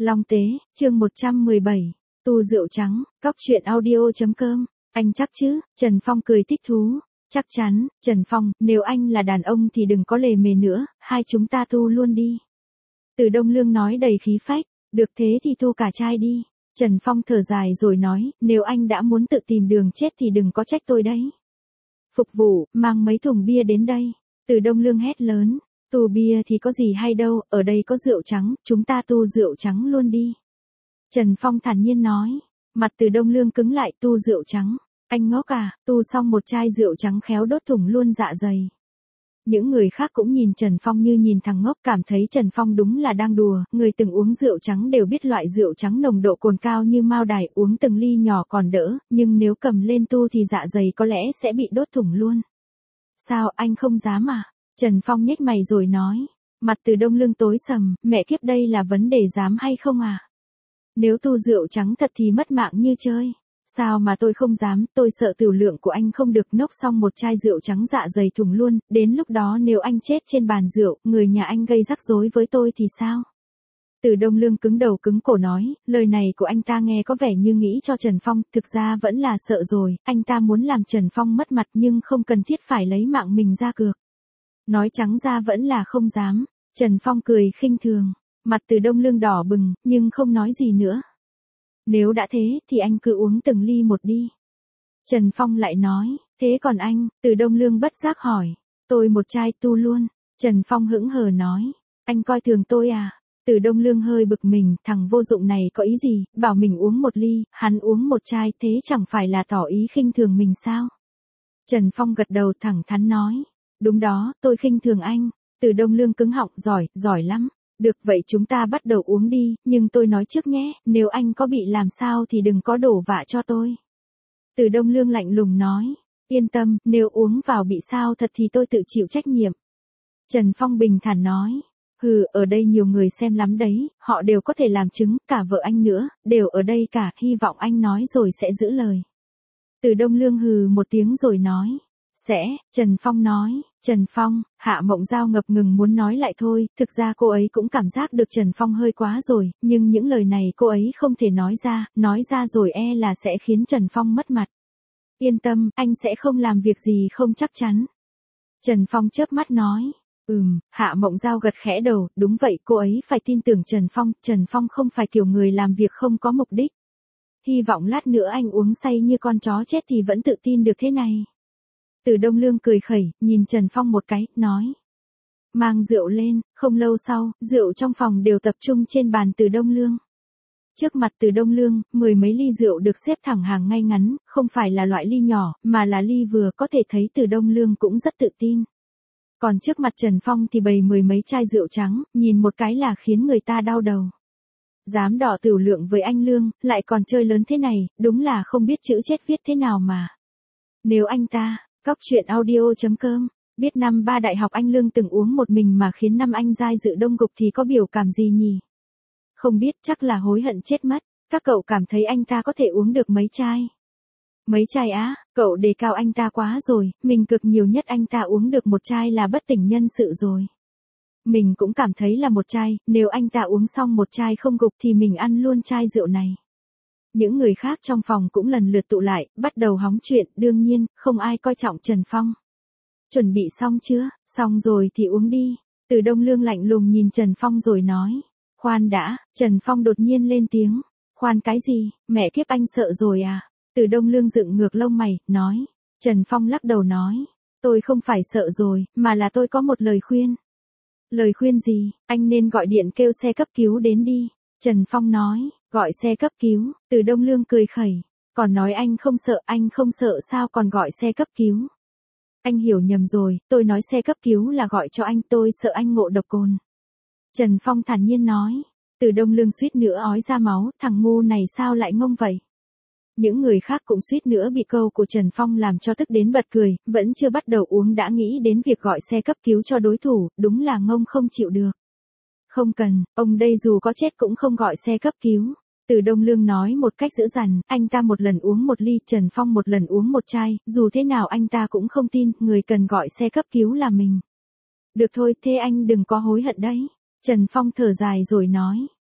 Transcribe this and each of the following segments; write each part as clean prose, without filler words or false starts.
Long Tế, chương 117, tu rượu trắng, cóc truyện audio.com, anh chắc chứ, Trần Phong cười thích thú, chắc chắn, Trần Phong, nếu anh là đàn ông thì đừng có lề mề nữa, hai chúng ta tu luôn đi. Từ Đông Lương nói đầy khí phách, được thế thì tu cả chai đi. Trần Phong thở dài rồi nói, nếu anh đã muốn tự tìm đường chết thì đừng có trách tôi đấy. Phục vụ, mang mấy thùng bia đến đây. Từ Đông Lương hét lớn, tu bia thì có gì hay đâu, ở đây có rượu trắng, chúng ta tu rượu trắng luôn đi. Trần Phong thản nhiên nói, mặt Từ Đông Lương cứng lại, tu rượu trắng. Anh ngốc à, tu xong một chai rượu trắng khéo đốt thủng luôn dạ dày. Những người khác cũng nhìn Trần Phong như nhìn thằng ngốc, cảm thấy Trần Phong đúng là đang đùa, người từng uống rượu trắng đều biết loại rượu trắng nồng độ cồn cao như Mao Đài, uống từng ly nhỏ còn đỡ, nhưng nếu cầm lên tu thì dạ dày có lẽ sẽ bị đốt thủng luôn. Sao anh không dám à? Trần Phong nhếch mày rồi nói, mặt Từ Đông Lương tối sầm, mẹ kiếp đây là vấn đề dám hay không à? Nếu tu rượu trắng thật thì mất mạng như chơi. Sao mà tôi không dám, tôi sợ tiểu lượng của anh không được, nốc xong một chai rượu trắng dạ dày thủng luôn, đến lúc đó nếu anh chết trên bàn rượu, người nhà anh gây rắc rối với tôi thì sao? Từ Đông Lương cứng đầu cứng cổ nói, lời này của anh ta nghe có vẻ như nghĩ cho Trần Phong, thực ra vẫn là sợ rồi, anh ta muốn làm Trần Phong mất mặt nhưng không cần thiết phải lấy mạng mình ra cược. Nói trắng ra vẫn là không dám. Trần Phong cười khinh thường, mặt Từ Đông Lương đỏ bừng, nhưng không nói gì nữa. Nếu đã thế thì anh cứ uống từng ly một đi. Trần Phong lại nói, thế còn anh? Từ Đông Lương bất giác hỏi, tôi một chai tu luôn. Trần Phong hững hờ nói, anh coi thường tôi à? Từ Đông Lương hơi bực mình, thằng vô dụng này có ý gì, bảo mình uống một ly, hắn uống một chai, thế chẳng phải là tỏ ý khinh thường mình sao? Trần Phong gật đầu thẳng thắn nói, đúng đó, tôi khinh thường anh. Từ Đông Lương cứng họng, giỏi lắm. Được vậy chúng ta bắt đầu uống đi, nhưng tôi nói trước nhé, nếu anh có bị làm sao thì đừng có đổ vạ cho tôi. Từ Đông Lương lạnh lùng nói, yên tâm, nếu uống vào bị sao thật thì tôi tự chịu trách nhiệm. Trần Phong bình thản nói, ở đây nhiều người xem lắm đấy, họ đều có thể làm chứng, cả vợ anh nữa, đều ở đây cả, hy vọng anh nói rồi sẽ giữ lời. Từ Đông Lương hừ một tiếng rồi nói, Trần Phong nói, Trần Phong, Hạ Mộng Giao ngập ngừng muốn nói lại thôi, thực ra cô ấy cũng cảm giác được Trần Phong hơi quá rồi, nhưng những lời này cô ấy không thể nói ra rồi e là sẽ khiến Trần Phong mất mặt. Yên tâm, anh sẽ không làm việc gì không chắc chắn. Trần Phong chớp mắt nói, Hạ Mộng Giao gật khẽ đầu, đúng vậy, cô ấy phải tin tưởng Trần Phong không phải kiểu người làm việc không có mục đích. Hy vọng lát nữa anh uống say như con chó chết thì vẫn tự tin được thế này. Từ Đông Lương cười khẩy, nhìn Trần Phong một cái, nói. Mang rượu lên, không lâu sau, rượu trong phòng đều tập trung trên bàn Từ Đông Lương. Trước mặt Từ Đông Lương, 10 mấy ly rượu được xếp thẳng hàng ngay ngắn, không phải là loại ly nhỏ, mà là ly vừa, có thể thấy Từ Đông Lương cũng rất tự tin. Còn trước mặt Trần Phong thì bày 10 mấy chai rượu trắng, nhìn một cái là khiến người ta đau đầu. Dám đỏ tiểu lượng với anh Lương, lại còn chơi lớn thế này, đúng là không biết chữ chết viết thế nào mà. Nếu anh ta, cóc truyện audio.com, biết năm 3 đại học anh Lương từng uống một mình mà khiến năm anh giai dự đông gục thì có biểu cảm gì nhỉ? Không biết, chắc là hối hận chết mất. Các cậu cảm thấy anh ta có thể uống được mấy chai? Mấy chai á, cậu đề cao anh ta quá rồi, mình cực nhiều nhất anh ta uống được một chai là bất tỉnh nhân sự rồi. Mình cũng cảm thấy là một chai, nếu anh ta uống xong một chai không gục thì mình ăn luôn chai rượu này. Những người khác trong phòng cũng lần lượt tụ lại, bắt đầu hóng chuyện, đương nhiên, không ai coi trọng Trần Phong. Chuẩn bị xong chưa? Xong rồi thì uống đi. Từ Đông Lương lạnh lùng nhìn Trần Phong rồi nói. Khoan đã, Trần Phong đột nhiên lên tiếng. Khoan cái gì, mẹ kiếp anh sợ rồi à? Từ Đông Lương dựng ngược lông mày, nói. Trần Phong lắc đầu nói. Tôi không phải sợ rồi, mà là tôi có một lời khuyên. Lời khuyên gì? Anh nên gọi điện kêu xe cấp cứu đến đi. Trần Phong nói, gọi xe cấp cứu. Từ Đông Lương cười khẩy. Còn nói anh không sợ sao còn gọi xe cấp cứu. Anh hiểu nhầm rồi, tôi nói xe cấp cứu là gọi cho anh, tôi sợ anh ngộ độc cồn. Trần Phong thản nhiên nói. Từ Đông Lương suýt nữa ói ra máu, thằng ngu này sao lại ngông vậy? Những người khác cũng suýt nữa bị câu của Trần Phong làm cho tức đến bật cười, vẫn chưa bắt đầu uống đã nghĩ đến việc gọi xe cấp cứu cho đối thủ, đúng là ngông không chịu được. Không cần, ông đây dù có chết cũng không gọi xe cấp cứu. Từ Đông Lương nói một cách dữ dằn, anh ta một lần uống một ly, Trần Phong một lần uống một chai, dù thế nào anh ta cũng không tin, người cần gọi xe cấp cứu là mình. Được thôi, thế anh đừng có hối hận đấy. Trần Phong thở dài rồi nói.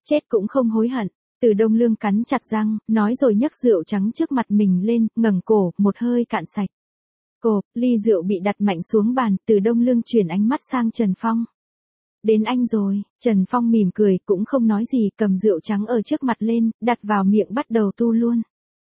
chết cũng không hối hận. Từ Đông Lương cắn chặt răng, nói rồi nhấc rượu trắng trước mặt mình lên, ngẩng cổ, một hơi cạn sạch. Cộp, ly rượu bị đặt mạnh xuống bàn, Từ Đông Lương chuyển ánh mắt sang Trần Phong. Đến anh rồi, Trần Phong mỉm cười, cũng không nói gì, cầm rượu trắng ở trước mặt lên, đặt vào miệng bắt đầu tu luôn.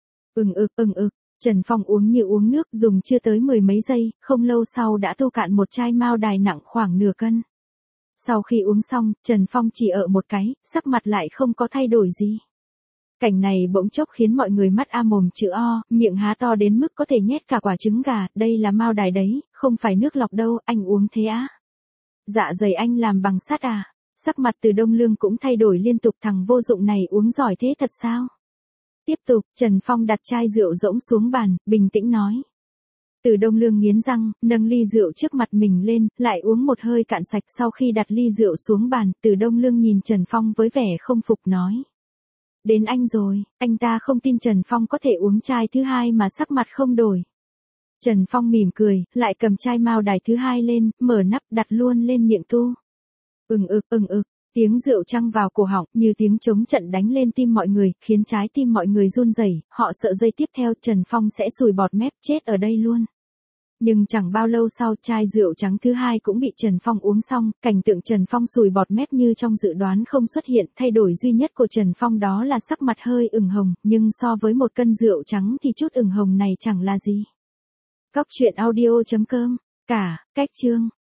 Trần Phong uống như uống nước, dùng chưa tới 10 mấy giây, không lâu sau đã tu cạn một chai mao đài nặng khoảng nửa cân. Sau khi uống xong, Trần Phong chỉ ở một cái, sắc mặt lại không có thay đổi gì. Cảnh này bỗng chốc khiến mọi người mắt a mồm chữ O, miệng há to đến mức có thể nhét cả quả trứng gà, đây là mao đài đấy, không phải nước lọc đâu, anh uống thế á? Dạ dày anh làm bằng sắt à? Sắc mặt Từ Đông Lương cũng thay đổi liên tục, thằng vô dụng này uống giỏi thế thật sao? Tiếp tục, Trần Phong đặt chai rượu rỗng xuống bàn, bình tĩnh nói. Từ Đông Lương nghiến răng, nâng ly rượu trước mặt mình lên, lại uống một hơi cạn sạch. Sau khi đặt ly rượu xuống bàn, Từ Đông Lương nhìn Trần Phong với vẻ không phục nói. Đến anh rồi, anh ta không tin Trần Phong có thể uống chai thứ hai mà sắc mặt không đổi. Trần Phong mỉm cười, lại cầm chai mao đài thứ hai lên, mở nắp đặt luôn lên miệng tu. Tiếng rượu trăng vào cổ họng như tiếng trống trận đánh lên tim mọi người, khiến trái tim mọi người run rẩy. Họ sợ giây tiếp theo Trần Phong sẽ sùi bọt mép chết ở đây luôn. Nhưng chẳng bao lâu sau, chai rượu trắng thứ hai cũng bị Trần Phong uống xong, cảnh tượng Trần Phong sùi bọt mép như trong dự đoán không xuất hiện, thay đổi duy nhất của Trần Phong đó là sắc mặt hơi ửng hồng, nhưng so với một cân rượu trắng thì chút ửng hồng này chẳng là gì. Cóc truyện audio.com, cách chương